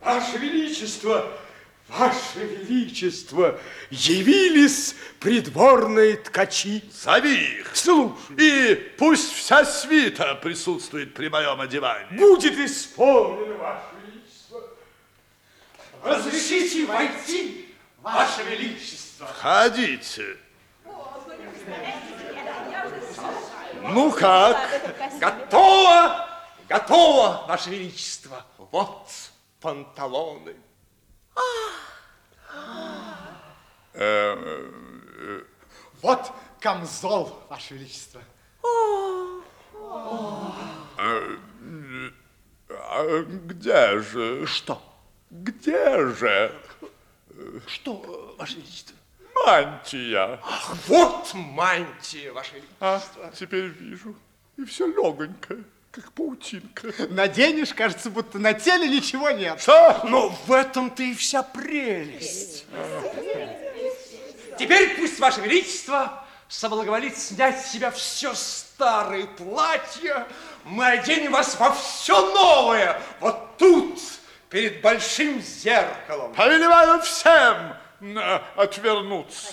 Ваше Величество, Ваше Величество, явились придворные ткачи. Зови их. Слушай. И пусть вся свита присутствует при моем одевании. Будет исполнено, Ваше Величество. Разрешите войти, Ваше Величество. Входите. Ну как? Готово, готово, Ваше Величество. Вот панталоны. Вот камзол, Ваше Величество. Где же? Что? Где же? Что, Ваше Величество? Мантия. Ах, вот мантия, Ваше Величество. Теперь вижу. И все легонькое, как паутинка. Наденешь, кажется, будто на теле ничего нет. Что? Но в этом-то и вся прелесть. Теперь пусть Ваше Величество соблаговолит снять с себя все старые платья. Мы оденем вас во все новое. Вот тут, перед большим зеркалом. Повелеваю всем отвернуться.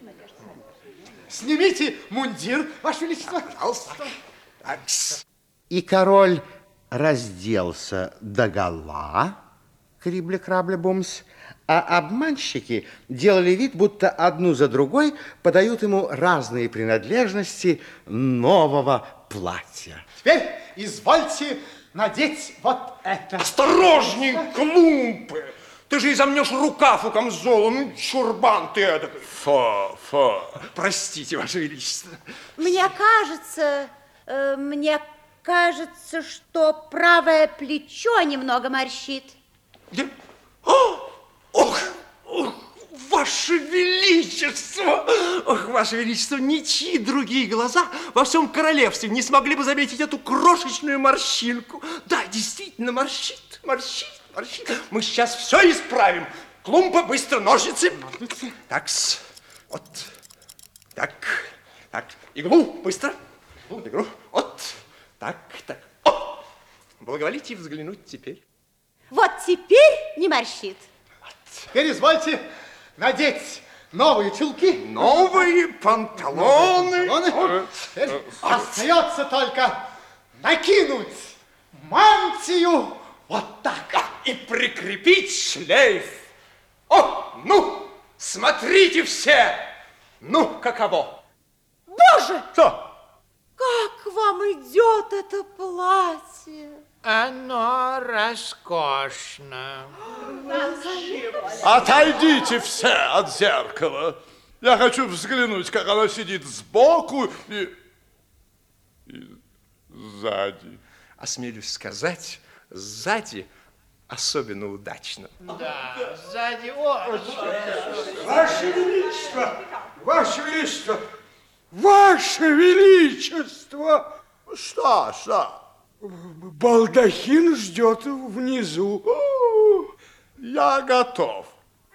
Снимите мундир, Ваше Величество. Пожалуйста. И король разделся догола, крибля-крабля-бумс, а обманщики делали вид, будто одну за другой подают ему разные принадлежности нового платья. Теперь извольте надеть вот это. Осторожней, клумпы. Ты же изомнешь рукав у камзола. Ну, чурбан ты эдакой. Фу. Простите, Ваше Величество. Мне кажется, что правое плечо немного морщит. Где? Ох, Ваше Величество! Ох, Ваше Величество, ничьи другие глаза во всем королевстве не смогли бы заметить эту крошечную морщинку. Да, действительно, морщит. Мы сейчас все исправим. Клумпа, быстро, ножницы. Такс, вот, так. Иглу, быстро. Иглу, вот, так. О! Благоволите взглянуть теперь. Вот теперь не морщит. Теперь извольте надеть новые чулки. Новые панталоны. Теперь остается только накинуть мантию вот так. И прикрепить шлейф. О, ну, смотрите все. Ну, каково? Боже, Что? как вам идет это платье? Оно роскошно. Отойдите все от зеркала. Я хочу взглянуть, как оно сидит сбоку и сзади. Осмелюсь сказать, сзади особенно удачно. Да, сзади очень. Ваше Величество! Ваше Величество! Ваше Величество! Что? Балдахин ждет внизу. Я готов.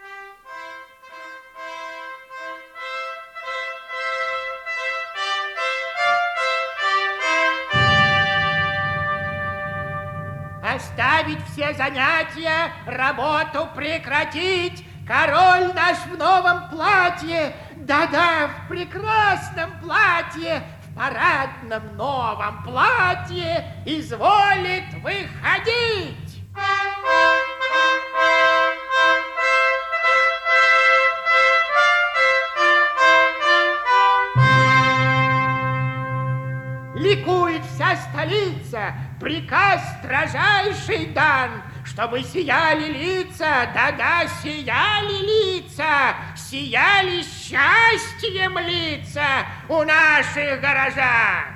Оставить все занятия, работу прекратить. Король наш в новом платье, да-да, в прекрасном платье, в парадном новом платье изволит выходить. Ликует вся столица, приказ строжайший дан, чтобы сияли лица, да-да, сияли лица, сияли счастьем лица у наших горожан.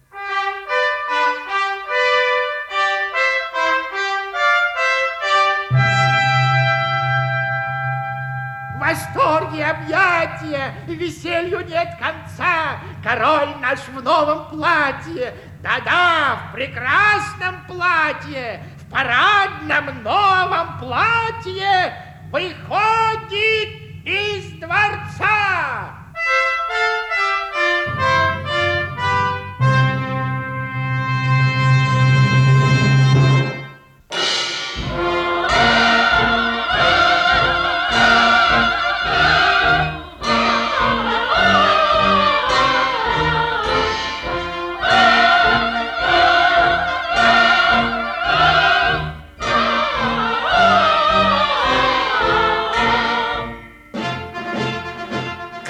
Восторги, объятия, веселью нет конца. Король наш в новом платье, да-да, в прекрасном платье, в парадном новом платье выходит из дворца.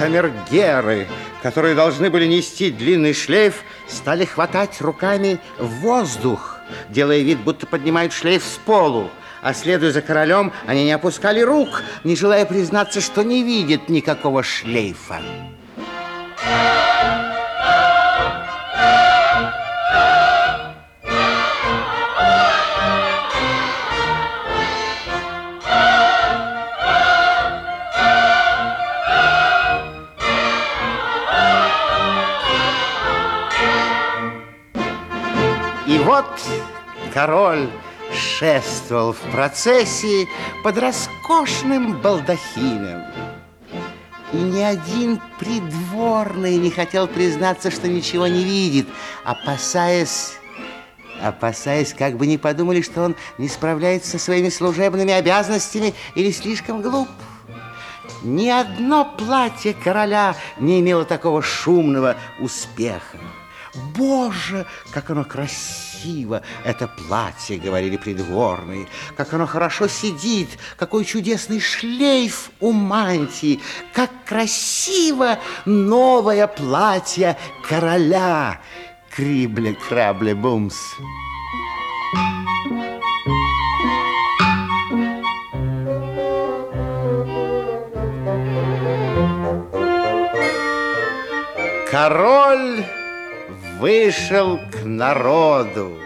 камергеры, которые должны были нести длинный шлейф, стали хватать руками в воздух, делая вид, будто поднимают шлейф с полу. А следуя за королем, они не опускали рук, не желая признаться, что не видят никакого шлейфа. И вот король шествовал в процессии под роскошным балдахином. И ни один придворный не хотел признаться, что ничего не видит, опасаясь, как бы не подумали, что он не справляется со своими служебными обязанностями или слишком глуп. Ни одно платье короля не имело такого шумного успеха. «Боже, как оно красиво, это платье!» — говорили придворные. «Как оно хорошо сидит! Какой чудесный шлейф у мантии! Как красиво новое платье короля!» Крибле-крабле-бумс. Король вышел к народу.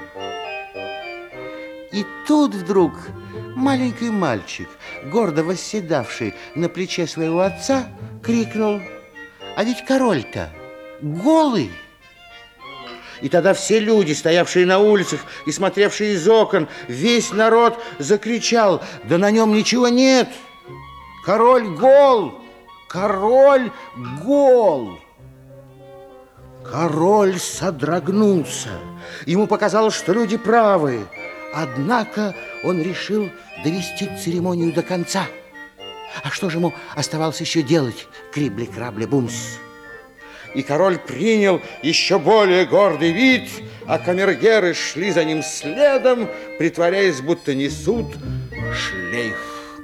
И тут вдруг маленький мальчик, гордо восседавший на плече своего отца, крикнул: «А ведь король-то голый!» И тогда все люди, стоявшие на улицах и смотревшие из окон, весь народ закричал: «Да на нем ничего нет! Король гол! Король гол!» Король содрогнулся. Ему показалось, что люди правы. Однако он решил довести церемонию до конца. А что же ему оставалось еще делать? Крибли-крабли-бумс. И король принял еще более гордый вид, а камергеры шли за ним следом, притворяясь, будто несут шлейф.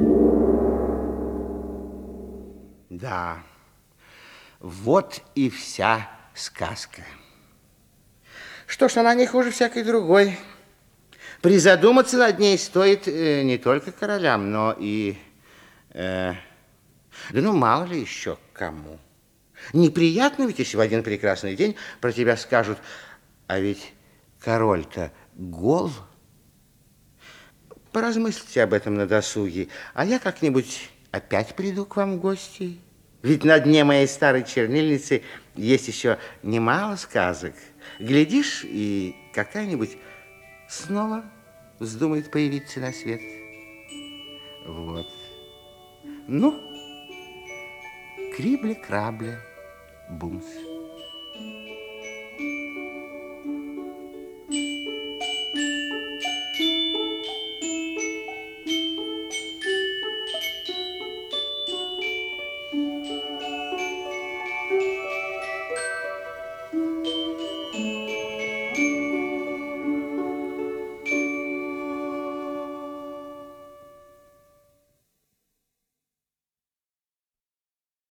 Да, вот и вся сказка. Что ж, она не хуже всякой другой. Призадуматься над ней стоит не только королям, но и... да ну, мало ли еще кому. Неприятно ведь, если в один прекрасный день про тебя скажут: «А ведь король-то гол». Поразмыслите об этом на досуге, а я как-нибудь опять приду к вам в гости. Ведь на дне моей старой чернильницы есть еще немало сказок. Глядишь, и какая-нибудь снова вздумает появиться на свет. Вот. Ну, крибли-крабли, бумс.